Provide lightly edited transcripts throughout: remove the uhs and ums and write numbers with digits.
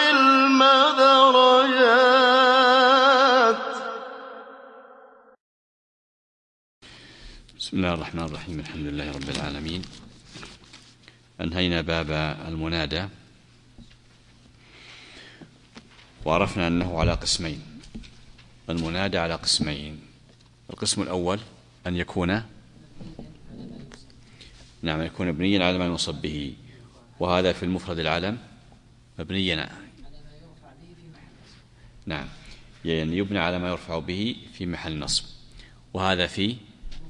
العلم درجات. بسم الله الرحمن الرحيم. الحمد لله رب العالمين. أنهينا باب المنادى وعرفنا أنه على قسمين. المنادى على قسمين. القسم الأول أن يكون يكون مبنيا على ما ينصب به، وهذا في المفرد العلم مبنيا يعني يبنى على ما يرفع به في محل نصب، وهذا في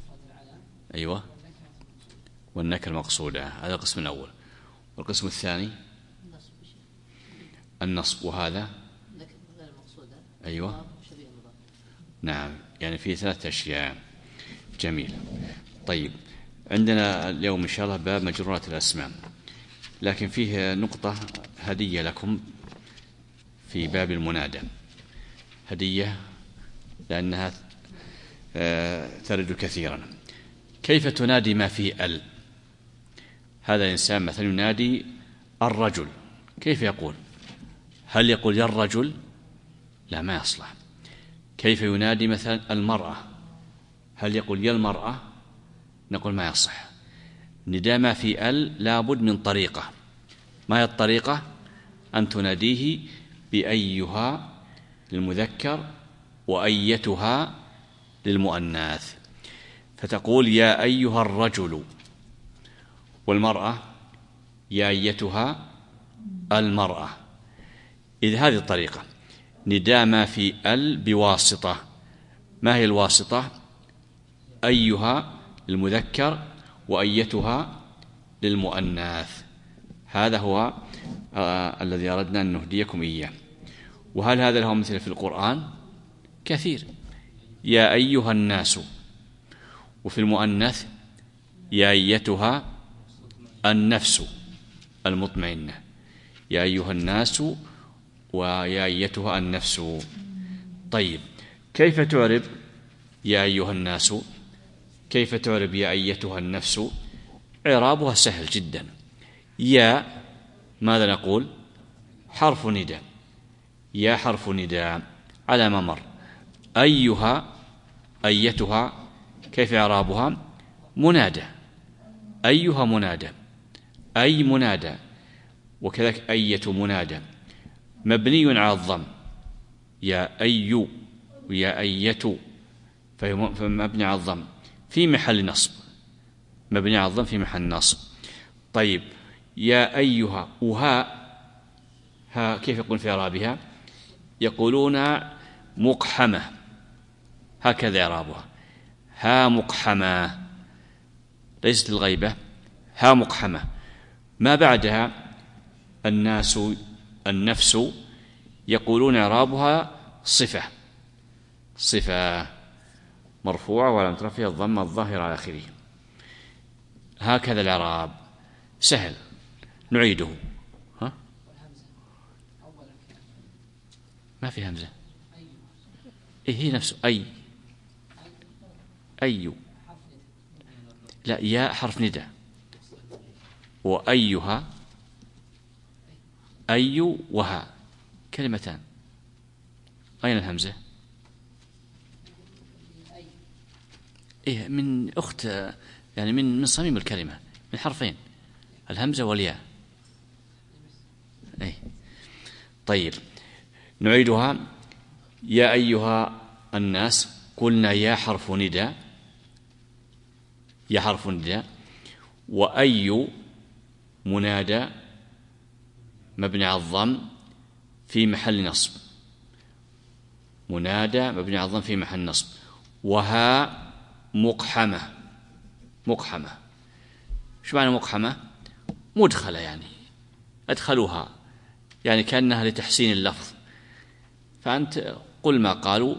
والنكرة المقصودة. هذا القسم الأول. والقسم الثاني النصب، وهذا يعني في 3 أشياء. جميل. طيب، عندنا اليوم إن شاء الله باب مجرورات الأسماء، لكن فيه نقطة هدية لكم في باب المنادى، هدية لأنها ترد كثيرا. كيف تنادي ما فيه ال؟ هذا الإنسان مثلا ينادي الرجل، كيف يقول؟ هل يقول يا الرجل؟ لا، ما يصلح. كيف ينادي مثلا المرأة؟ هل يقول يا المرأة؟ نقول ما يصح. نداء ما في ال لابد من طريقة. ما هي الطريقة؟ أن تناديه بأيها للمذكر وأيتها للمؤنث، فتقول يا أيها الرجل، والمرأة يا أيتها المرأة. إذا هذه الطريقة نداء ما في ال بواسطة. ما هي الواسطة؟ أيها للمذكر وأيتها للمؤنث. هذا هو الذي أردنا أن نهديكم إياه. وهل هذا له مثل في القرآن؟ كثير. يا أيها الناس، وفي المؤنث يا أيتها النفس المطمئنة. يا أيها الناس ويا أيتها النفس. طيب، كيف تعرب يا أيها الناس؟ كيف تعرب يا أيتها النفس؟ إعرابها سهل جدا. يا ماذا نقول؟ حرف نداء. يا حرف نداء على ما مر. أيها أيتها كيف إعرابها؟ منادى. أيها منادى، أي منادى، وكذلك أية منادى مبني على الضم. يا أي ويا أية فمبني على الضم في محل نصب. مبني على الضم في محل نصب. طيب، يا أيها وها، ها كيف يقول في إعرابها؟ يقولون مقحمة، هكذا إعرابها. ها مقحمة، ليست الغيبة، ها مقحمة. ما بعدها الناس النفس، يقولون إعرابها صفة مرفوعة ولم ترفع الضمة الظاهرة على آخره. هكذا الإعراب سهل. نعيده. ما في همزة. هي نفسه أي. لا، يا حرف نداء، وأيها أي وها كلمتان. أين الهمزة؟ من أخت، يعني من صميم الكلمة، من حرفين، الهمزة والياء. طيب، نعيدها. يا أيها الناس، قلنا يا حرف نداء، يا حرف نداء، وأي منادى مبني على الضم في محل نصب. منادى مبني على الضم في محل نصب. وها مقحمة. شو معنى مقحمة؟ مدخلة، يعني أدخلوها، يعني كأنها لتحسين اللفظ. فأنت قل ما قالوا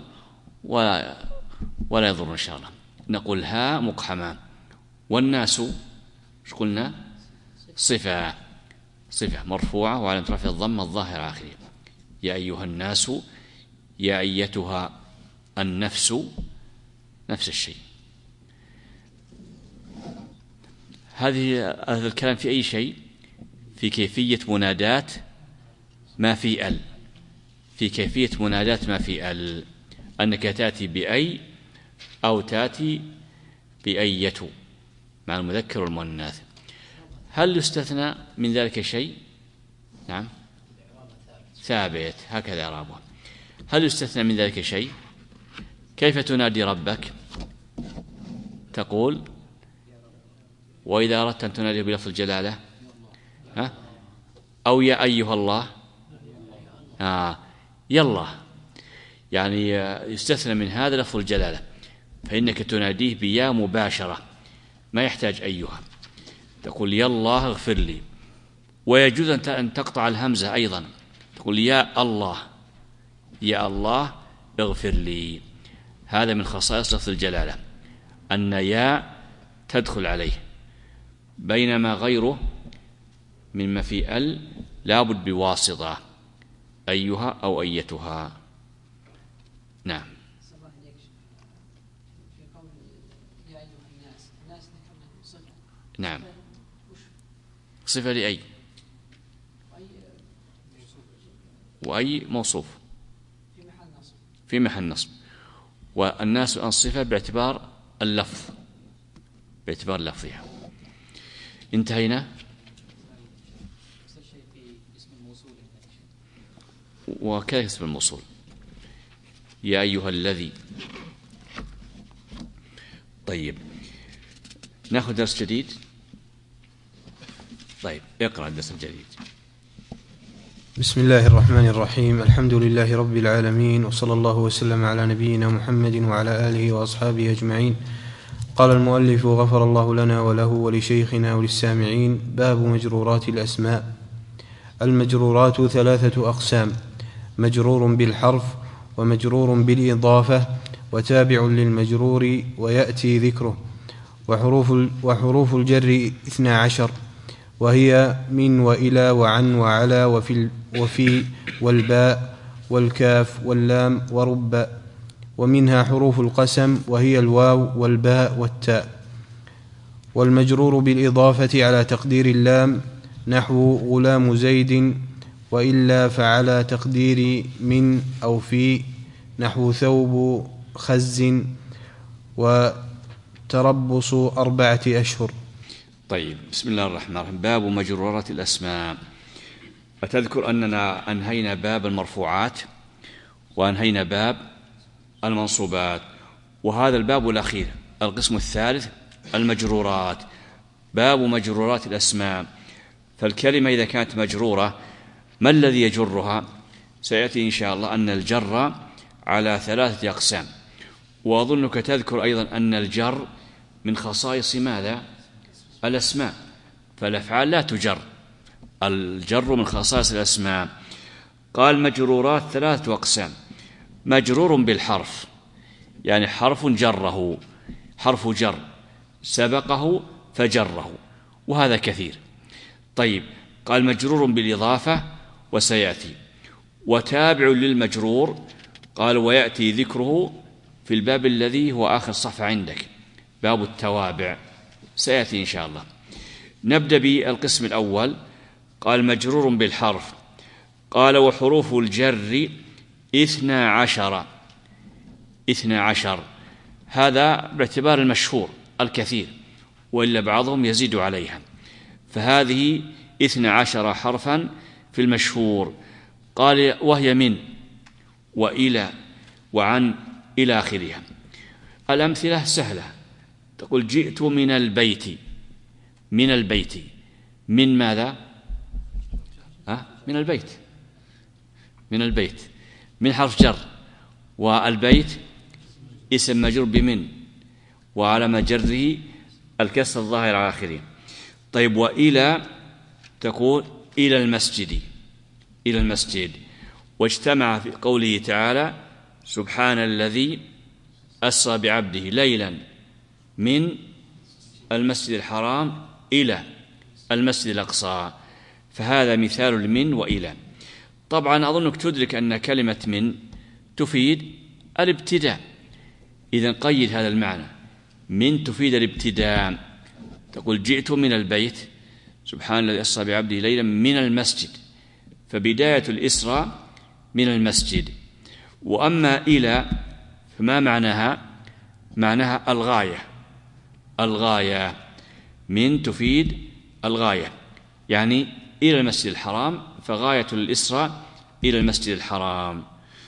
ولا يضر إن شاء الله. نقول ها مقحمة. والناس قلنا صفة مرفوعة وعلى رفع الضمة الظاهرة على آخره. يا أيها الناس، يا أيتها النفس، نفس الشيء. هذا الكلام في أي شيء؟ في كيفية منادات ما في ال، في كيفية مناداة ما في ال، أنك تأتي بأي أو تأتي بأية مع المذكر والمؤنث. هل يستثنى من ذلك شيء؟ نعم ثابت، هكذا إعرابه. هل يستثنى من ذلك شيء؟ كيف تنادي ربك؟ تقول وإذا أردت أن تناديه بلفظ الجلالة أو يا أيها الله يلا، يعني يستثنى من هذا لفظ الجلالة، فإنك تناديه بيا مباشرة ما يحتاج أيها، تقول يا الله اغفر لي. ويجوز أن تقطع الهمزة أيضا، تقول يا الله، يا الله اغفر لي. هذا من خصائص لفظ الجلالة أن يا تدخل عليه، بينما غيره مما في ال لابد بواسطة، أيها أو أيتها. نعم. نعم صفة لأي، وأي موصوف في محل نصب، والناس الصفة باعتبار اللفظ، باعتبار لفظها. انتهينا. وكذا اسم الموصول يا أيها الذي. طيب نأخذ درس جديد. طيب اقرأ الدرس الجديد. بسم الله الرحمن الرحيم. الحمد لله رب العالمين، وصلى الله وسلم على نبينا محمد وعلى آله وأصحابه أجمعين. قال المؤلف غفر الله لنا وله ولشيخنا وللسامعين. باب مجرورات الأسماء. المجرورات 3 أقسام: مجرور بالحرف، ومجرور بالإضافة، وتابع للمجرور ويأتي ذكره. وحروف الجر 12، وهي من وإلى وعن وعلى وفي والباء والكاف واللام ورب. ومنها حروف القسم، وهي الواو والباء والتاء. والمجرور بالإضافة على تقدير اللام، نحو غلام زيد، وإلا فعلى تقدير من أو في، نحو ثوب خز، وتربص 4 أشهر. طيب بسم الله الرحمن الرحيم. باب مجرورات الأسماء. أتذكر أننا أنهينا باب المرفوعات وأنهينا باب المنصوبات، وهذا الباب الأخير القسم الثالث المجرورات، باب مجرورات الأسماء. فالكلمة إذا كانت مجرورة ما الذي يجرها؟ سيأتي إن شاء الله أن الجر على 3 أقسام، وأظنك تذكر أيضا أن الجر من خصائص ماذا؟ الأسماء، فالأفعال لا تجر، الجر من خصائص الأسماء. قال مجرورات 3 أقسام: مجرور بالحرف، يعني حرف جره، حرف جر سبقه فجره، وهذا كثير. طيب قال مجرور بالإضافة، وسيأتي. وتابع للمجرور، قال ويأتي ذكره في الباب الذي هو آخر صفحة عندك، باب التوابع، سيأتي إن شاء الله. نبدأ بالقسم الأول. قال مجرور بالحرف، قال وحروف الجر 12، 12 هذا باعتبار المشهور الكثير، وإلا بعضهم يزيد عليها، فهذه 12 حرفا في المشهور. قال وهي من وإلى وعن إلى آخرها. الأمثلة سهلة، تقول جئت من البيت، من البيت، من ماذا؟ من البيت، من البيت، من حرف جر، والبيت اسم مجرور بمن، وعلى جره الكسر الظاهر على آخره. طيب وإلى تقول إلى المسجد، إلى المسجد. واجتمع في قوله تعالى سبحان الذي أسرى بعبده ليلا من المسجد الحرام إلى المسجد الأقصى، فهذا مثال لمن وإلى. طبعا أظنك تدرك أن كلمة من تفيد الابتداء، إذن قيد هذا المعنى، من تفيد الابتداء. تقول جئت من البيت، سبحان الذي أسرى بعبده ليلا من المسجد، فبداية الإسرى من المسجد. وأما إلى فما معناها؟ معناها الغاية. الغاية من تفيد الغاية، يعني إلى المسجد الحرام، فغاية الإسرى إلى المسجد الحرام.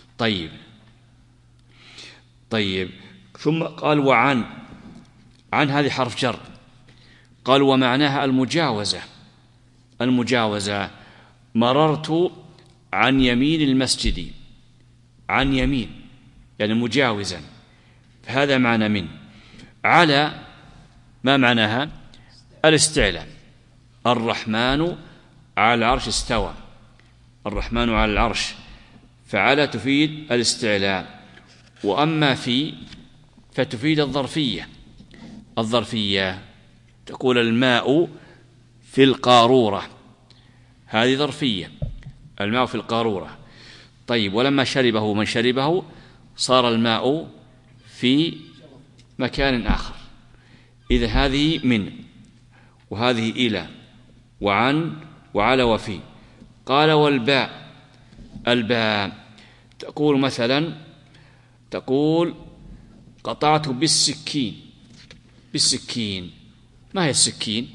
طيب ثم قال وعن، عن هذه حرف جر. قال ومعناها المجاوزة. المجاوزة، مررت عن يمين المسجد، عن يمين يعني مجاوزا، فهذا معنى من. على ما معناها؟ الاستعلاء. الرحمن على العرش استوى، الرحمن على العرش، فعلى تفيد الاستعلاء. وأما في فتفيد الظرفية. الظرفية تقول الماء في القارورة، هذه ظرفية، الماء في القارورة. طيب ولما شربه من شربه صار الماء في مكان آخر. إذا هذه من، وهذه إلى، وعن، وعلى، وفي. قال والباء، الباء تقول مثلا، تقول قطعت بالسكين. بالسكين، ما هي السكين؟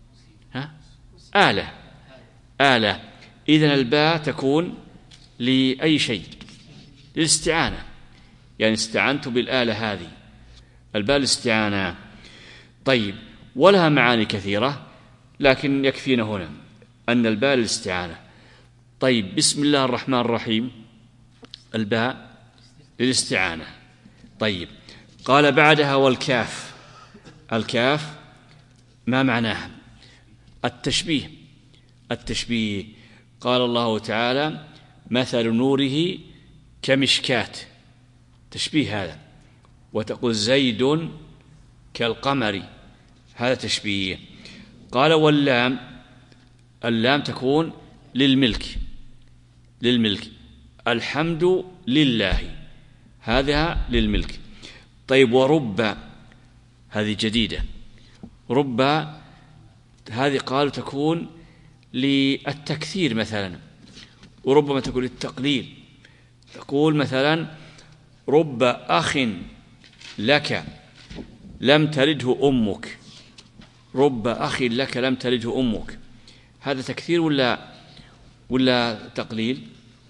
آلة. آلة. إذن الباء تكون لأي شيء، للاستعانة، يعني استعنت بالآلة هذه، الباء الاستعانة. طيب ولها معاني كثيرة، لكن يكفينا هنا أن الباء للاستعانة. طيب بسم الله الرحمن الرحيم، الباء للاستعانة. طيب قال بعدها والكاف. الكاف ما معناها؟ التشبيه. التشبيه. قال الله تعالى مثل نوره كمشكاة، تشبيه هذا. وتقول زيد كالقمر، هذا تشبيه. قال واللام، اللام تكون للملك، للملك. الحمد لله، هذا للملك. طيب ورب، هذه جديدة. رب هذه قالوا تكون للتكثير مثلا، وربما تكون للتقليل. تقول مثلا رب أخ لك لم تلده أمك، رب أخ لك لم تلده أمك، هذا تكثير ولا تقليل؟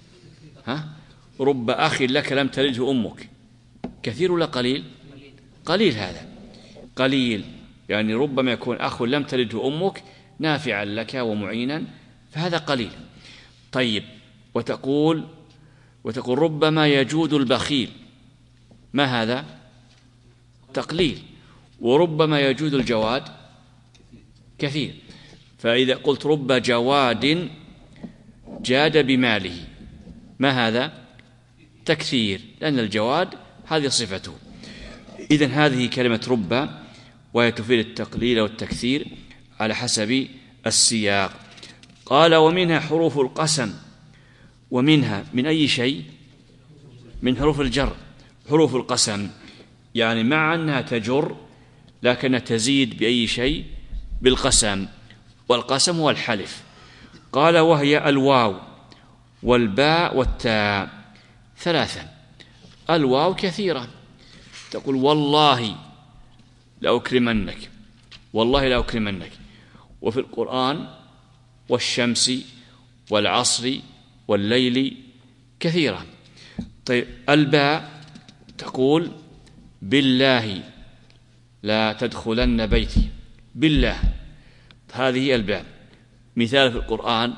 رب أخ لك لم تلده أمك، كثير ولا قليل؟ قليل. هذا قليل، يعني ربما يكون أخ لم تلده أمك نافعا لك ومعينا، فهذا قليل. طيب وتقول ربما يجود البخيل، ما هذا؟ تقليل. وربما يجود الجواد، كثير. فإذا قلت رب جواد جاد بماله، ما هذا؟ تكثير، لأن الجواد هذه صفته. إذن هذه كلمة رب، وهي تفيد التقليل والتكثير على حسب السياق. قال ومنها حروف القسم. ومنها من أي شيء؟ من حروف الجر. حروف القسم يعني مع أنها تجر لكنها تزيد بأي شيء؟ بالقسم، والقسم هو الحلف. قال وهي الواو والباء والتاء، ثلاثة. الواو كثيرة، تقول والله لأكرمنك، والله لأكرمنك. وفي القرآن والشمس والعصر والليل، كثيرة. طيب الباء تقول بالله لا تدخلن بيتي، بالله، هذه الباء. مثال في القرآن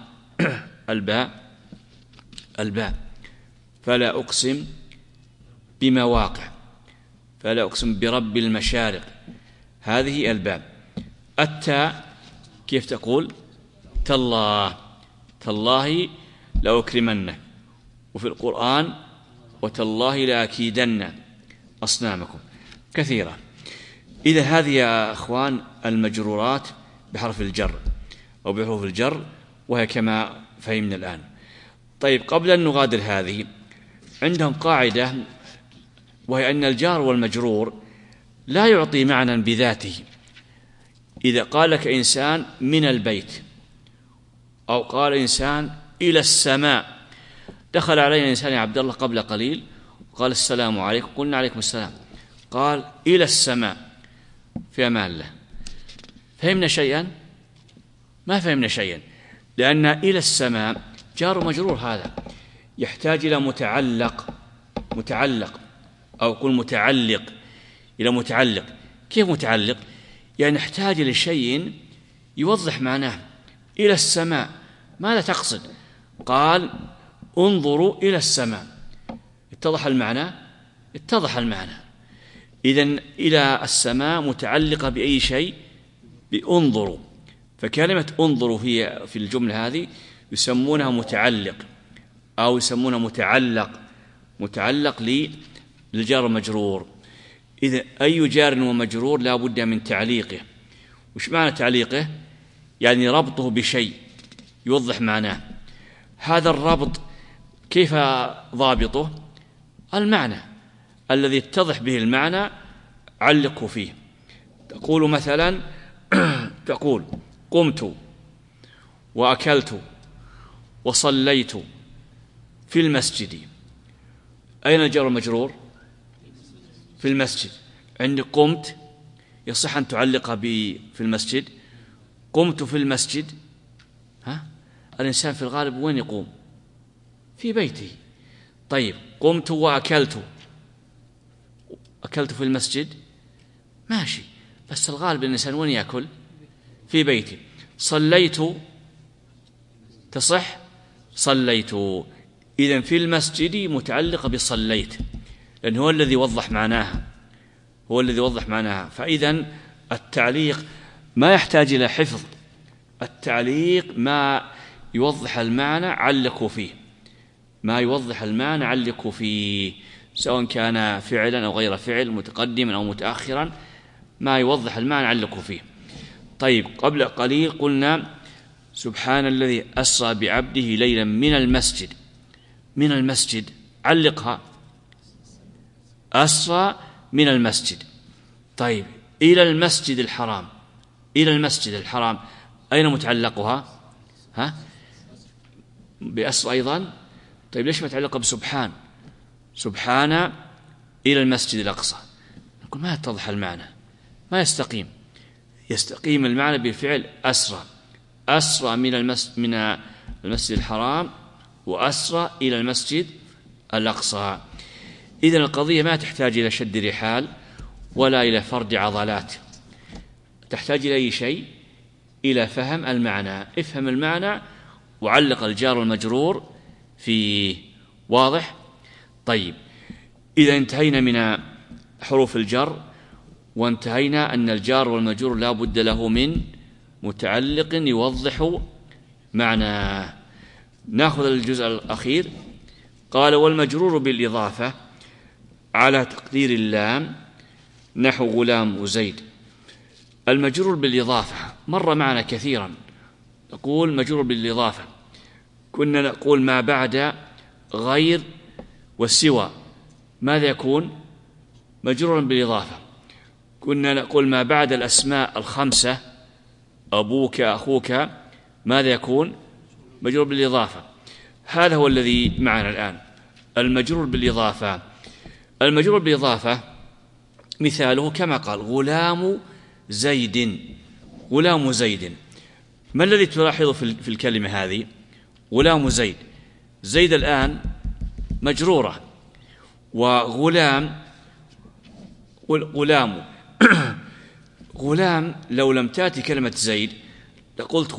الباء فلا أقسم بمواقع، فلا أقسم برب المشارق، هذه الباء. التاء كيف تقول؟ تالله، تالله لأكرمنك. وفي القرآن وتالله لأكيدن أصنامكم، كثيرة. إذا هذه يا أخوان المجرورات بحرف الجر أو بحروف الجر، وهي كما فهمنا الآن. طيب قبل أن نغادر هذه، عندهم قاعدة، وهي أن الجار والمجرور لا يعطي معنى بذاته. إذا قال لك إنسان من البيت، أو قال إنسان إلى السماء. دخل علينا إنسان يا عبد الله قبل قليل قال السلام عليكم، قلنا عليكم السلام، قال إلى السماء، في أمان الله. فهمنا شيئا؟ ما فهمنا شيئا، لأن إلى السماء جار مجرور، هذا يحتاج إلى متعلق أو قل متعلق، إلى متعلق. كيف متعلق؟ يعني نحتاج لشيء يوضح معناه. إلى السماء ماذا تقصد؟ قال انظروا إلى السماء. اتضح المعنى؟ اتضح المعنى. إذن إلى السماء متعلقة بأي شيء؟ بانظروا. فكلمة انظروا هي في الجملة هذه يسمونها متعلق أو يسمونها متعلق للجار المجرور. إذا أي جار ومجرور لا بد من تعليقه. وش معنى تعليقه؟ يعني ربطه بشيء يوضح معناه. هذا الربط كيف ضابطه؟ المعنى الذي يتضح به المعنى علقه فيه. تقول مثلا تقول قمت وأكلت وصليت في المسجد. أين الجار المجرور؟ في المسجد. عندك قمت يصح أن تعلق في المسجد. قمت في المسجد، الإنسان في الغالب وين يقوم؟ في بيته. طيب قمت وأكلت، أكلت في المسجد ماشي، بس الغالب الإنسان وين يأكل؟ في بيته. صليت تصح؟ صليت. إذن في المسجد متعلقة بصليت، لأن هو الذي وضح معناها، فإذن التعليق ما يحتاج إلى حفظ. التعليق ما يوضح المعنى علقوا فيه، سواء كان فعلا أو غير فعل، متقدما أو متأخرا، ما يوضح المعنى علقوا فيه. طيب قبل قليل قلنا سبحان الذي أسرى بعبده ليلا من المسجد علقها، أسرى من المسجد. طيب إلى المسجد الحرام أين متعلقها؟ بأسرى أيضا. طيب ليش متعلقة بسبحان؟ سبحان إلى المسجد الأقصى. نقول ما يتضح المعنى، ما يستقيم المعنى بفعل أسرى من المسجد الحرام وأسرى إلى المسجد الأقصى. إذن القضية ما تحتاج إلى شد رحال ولا إلى فرد عضلات، تحتاج إلى أي شيء؟ إلى فهم المعنى. افهم المعنى وعلق الجار والمجرور فيه. واضح؟ طيب إذا انتهينا من حروف الجر وانتهينا أن الجار والمجرور لا بد له من متعلق يوضح معناه، نأخذ الجزء الأخير. قال والمجرور بالإضافة على تقدير اللام نحو غلام وزيد. المجرور بالإضافة مر معنا كثيرا، نقول مجرور بالإضافة، كنا نقول ما بعد غير والسوى ماذا يكون؟ مجرورا بالإضافة. كنا نقول ما بعد الأسماء الخمسة أبوك أخوك ماذا يكون؟ مجرور بالإضافة. هذا هو الذي معنا الآن، المجرور بالإضافة. المجرور بالإضافة مثاله كما قال غلام زيد. ما الذي تلاحظه في الكلمة هذه؟ غلام زيد الآن مجرورة، وغلام غلام لو لم تأتي كلمة زيد لقلت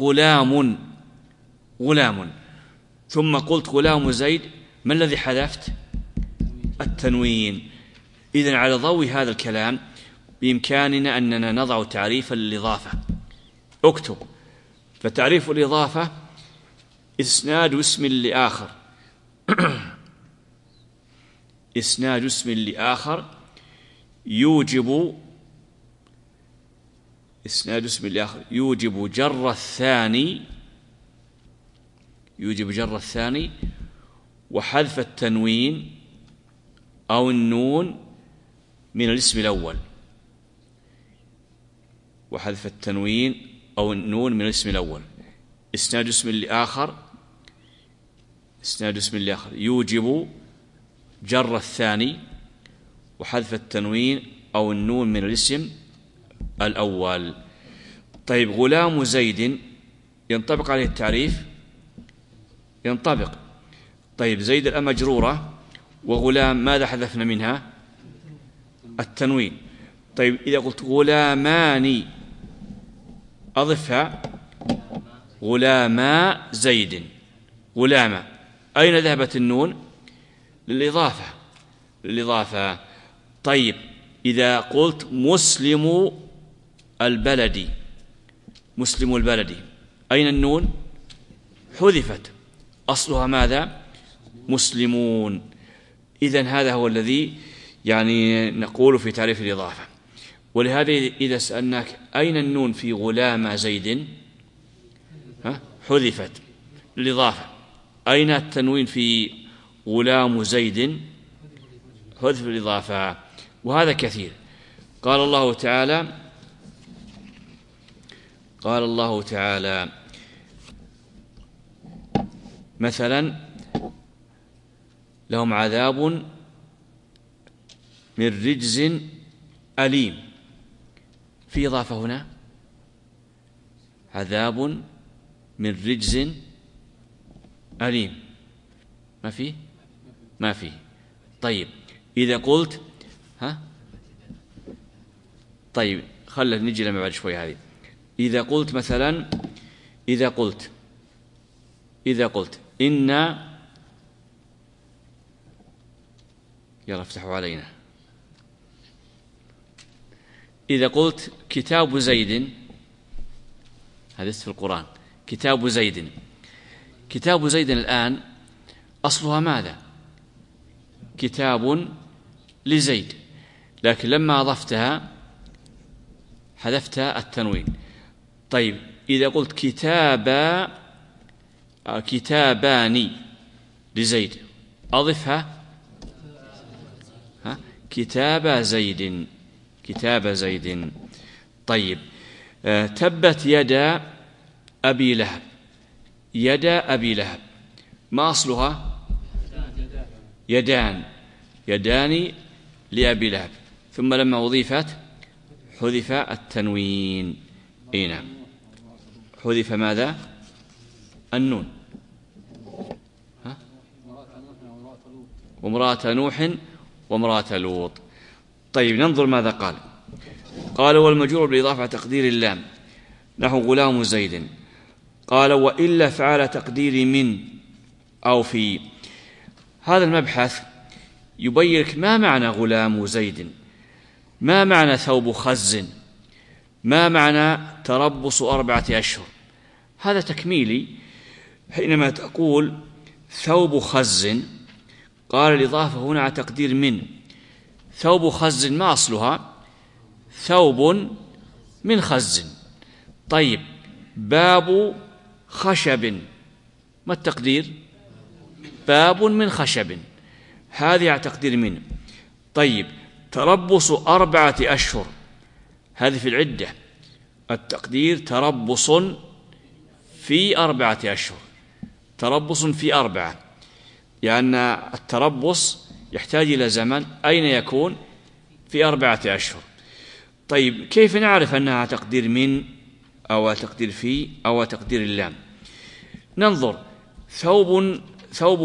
غلام ثم قلت غلام زيد، ما الذي حذفت؟ التنوين. إذن على ضوء هذا الكلام بإمكاننا أننا نضع تعريفا للإضافة. اكتب. فتعريف الإضافة إسناد اسم لآخر إسناد اسم لآخر يوجب جر الثاني وحذف التنوين أو النون من الاسم الأول. إسناد اسم لآخر إسناد اسم الآخر يوجب جر الثاني وحذف التنوين أو النون من الاسم الأول. طيب غلام زيد ينطبق عليه التعريف؟ ينطبق. طيب زيد الآن مجرورة، وغلام ماذا حذفنا منها؟ التنوين. طيب إذا قلت غلامان أضفها غلاما زيد، غلاما، أين ذهبت النون؟ للإضافة. طيب إذا قلت مسلم البلد، مسلم البلد، أين النون؟ حذفت، أصلها ماذا؟ مسلمون. إذن هذا هو الذي يعني نقول في تعريف الإضافة. ولهذا إذا سألناك أين النون في غلام زيد؟ حذفت للإضافة. أين التنوين في غلام زيد؟ حذف الإضافة. وهذا كثير. قال الله تعالى مثلا لهم عذاب من رجز أليم، في إضافة هنا؟ عذاب من رجز أليم ما في. طيب إذا قلت طيب خلنا نجي لما بعد شوي هذه. إذا قلت مثلا إذا قلت إن، يلا افتحوا علينا. إذا قلت كتاب زيد، هذا في القرآن، كتاب زيد الآن أصلها ماذا؟ كتاب لزيد، لكن لما أضفتها حذفت التنوين. طيب إذا قلت كتابان لزيد أضفها كتاب زيد. طيب تبت يدا أبي لهب، ما أصلها؟ يدان لأبي لهب، ثم لما أضيفت حذف التنوين. نعم، حذف ماذا؟ النون. وامرأة نوح وامرأة لوط. طيب ننظر ماذا قال والمجرور بالإضافة تقدير اللام نحو غلام زيد. قال وإلا فعل تقدير من أو في. هذا المبحث يبين لك ما معنى غلام زيد، ما معنى ثوب خز، ما معنى تربص 4 أشهر. هذا تكميلي. حينما تقول ثوب خز، قال الإضافة هنا على تقدير من. ثوب خز ما أصلها؟ ثوب من خز. طيب باب خشب، ما التقدير؟ باب من خشب، هذه على تقدير من. طيب تربص 4 أشهر، هذه في العدة، التقدير تربص في 4 أشهر، تربص في 4، لأن التربص يحتاج إلى زمن. أين يكون؟ في 4 أشهر. طيب كيف نعرف أنها تقدير من أو تقدير في أو تقدير اللام؟ ننظر. ثوب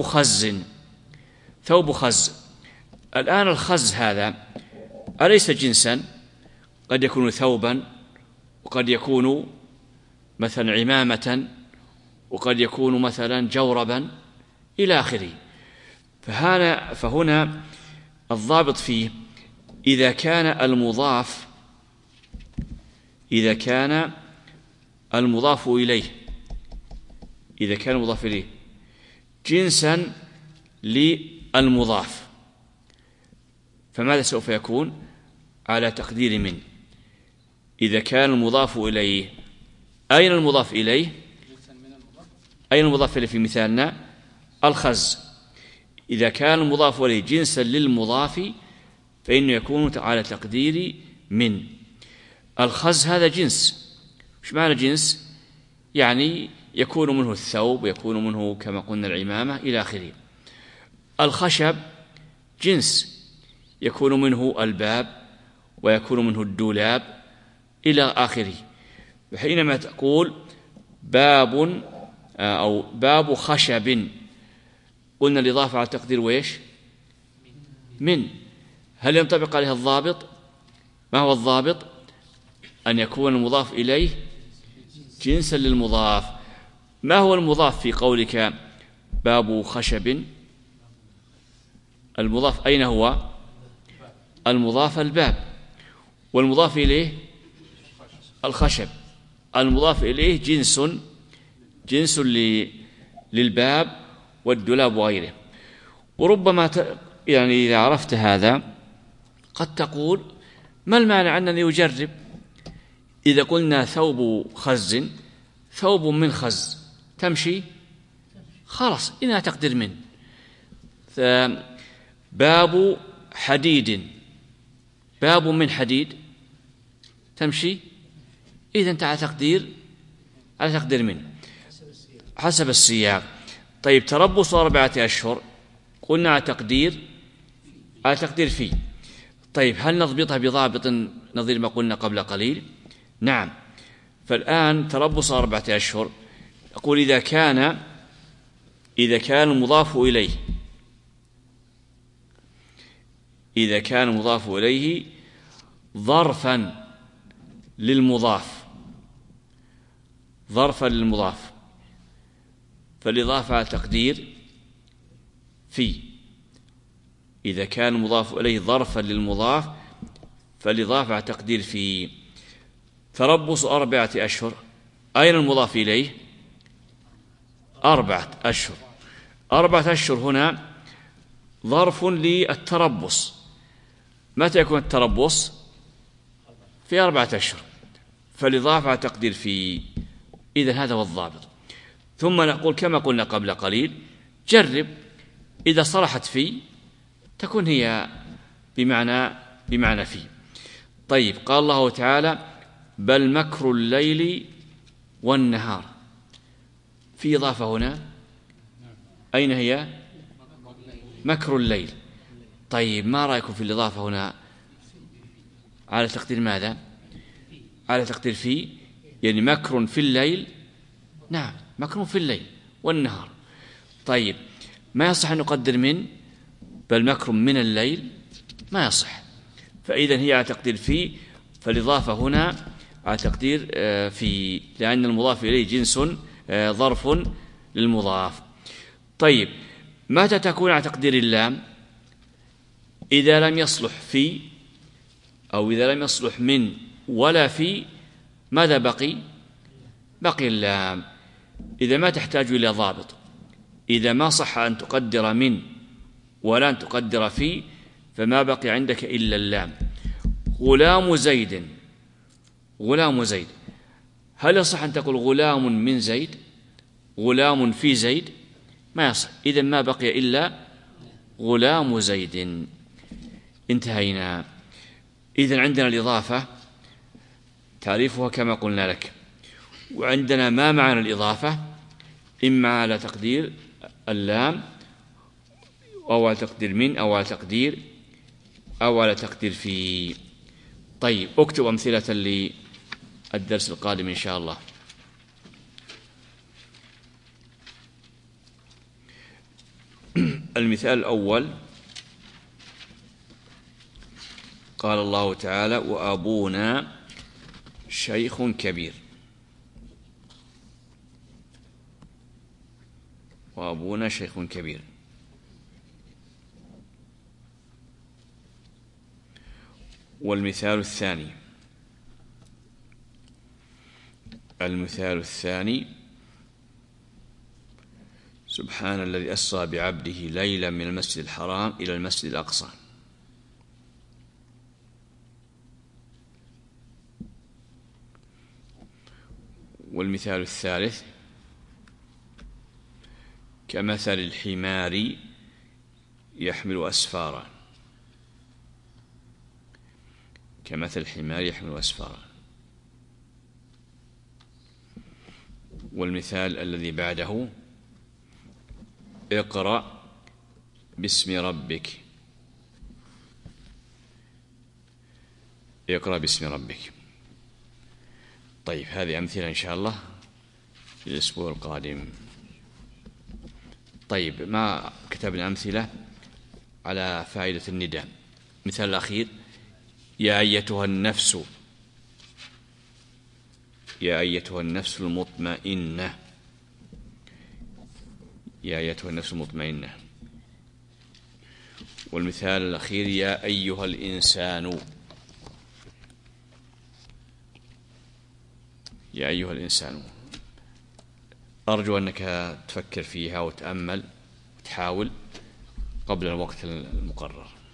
خز. الآن الخز هذا أليس جنسا؟ قد يكون ثوبا، وقد يكون مثلا عمامة، وقد يكون مثلا جوربا إلى آخره. فهنا الضابط فيه إذا كان المضاف إليه جنسا للمضاف، فماذا سوف يكون؟ على تقدير من. إذا كان المضاف إليه، أين المضاف إليه؟ أين المضاف إليه في مثالنا؟ الخز. إذا كان المضاف إليه جنسا للمضاف فإنه يكون على تقدير من. الخز هذا جنس. إيش معنى جنس؟ يعني يكون منه الثوب، يكون منه كما قلنا العمامة إلى آخره. الخشب جنس، يكون منه الباب ويكون منه الدولاب إلى آخره. حينما تقول باب أو باب خشب، قلنا الإضافة على تقدير ويش؟ من. هل ينطبق عليها الضابط؟ ما هو الضابط؟ أن يكون المضاف إليه جنسا للمضاف. ما هو المضاف في قولك باب خشب؟ المضاف أين هو؟ المضاف الباب، والمضاف إليه الخشب. المضاف إليه جنس للباب والدولاب وغيره. وربما يعني إذا عرفت هذا قد تقول ما المانع أنني أجرب؟ إذا قلنا ثوب خز، ثوب من خز تمشي خلاص، إنها تقدر من. باب حديد، باب من حديد تمشي، إذا أنت على تقدير من حسب السياق. طيب تربص 4 أشهر، قلنا على تقدير في. طيب هل نضبطها بضابط نظير ما قلنا قبل قليل؟ نعم. فالآن تربص 4 أشهر، أقول إذا كان المضاف إليه ظرفا للمضاف فالإضافة على تقدير في. إذا كان المضاف إليه ظرفا للمضاف فالإضافة على تقدير في. تربص 4 أشهر، أين المضاف إليه؟ 4 أشهر. 4 أشهر هنا ظرف للتربص. متى يكون التربص؟ في 4 أشهر، فالإضافة على تقدير في. إذن هذا هو الضابط. ثم نقول كما قلنا قبل قليل جرب، إذا صلحت في تكون هي بمعنى في. طيب قال الله تعالى بل مكر الليل والنهار، في إضافة هنا، أين هي؟ مكر الليل. طيب ما رأيكم في الإضافة هنا على تقدير ماذا؟ على تقدير في، يعني مكر في الليل. نعم، مكر في الليل والنهار. طيب ما يصح أن نقدر من بل مكر من الليل؟ ما يصح. فإذا هي على تقدير في، فالإضافة هنا على تقدير في، لأن المضاف إليه جنس ظرف للمضاف. طيب متى تكون على تقدير اللام؟ إذا لم يصلح في، أو إذا لم يصلح من ولا في، ماذا بقي اللام. إذا ما تحتاج إلى ضابط، إذا ما صح أن تقدر من ولا أن تقدر في، فما بقي عندك إلا اللام. غلام زيد، هل يصح أن تقول غلام من زيد، غلام في زيد؟ ما يصح. إذن ما بقي إلا غلام زيد. انتهينا. إذن عندنا الإضافة تعريفها كما قلنا لك، وعندنا ما معنى الإضافة، إما على تقدير اللام أو على تقدير من أو على تقدير في. طيب اكتب أمثلة للدرس القادم إن شاء الله. المثال الأول قال الله تعالى وأبونا شيخ كبير. وأبونا شيخ كبير. والمثال الثاني سبحان الذي أسرى بعبده ليلا من المسجد الحرام إلى المسجد الأقصى. والمثال الثالث كمثل الحمار يحمل أسفارا. والمثال الذي بعده: اقرأ باسم ربك. اقرأ باسم ربك. طيب، هذه أمثلة إن شاء الله في الأسبوع القادم. طيب، ما كتبنا أمثلة على فائدة النداء. مثال الأخير: يا أيتها النفس، يا أيتها النفس المطمئنة، يا أيتها النفس المطمئنة. والمثال الأخير: يا أيها الإنسان، يا أيها الإنسان. أرجو أنك تفكر فيها وتأمل وتحاول قبل الوقت المقرر.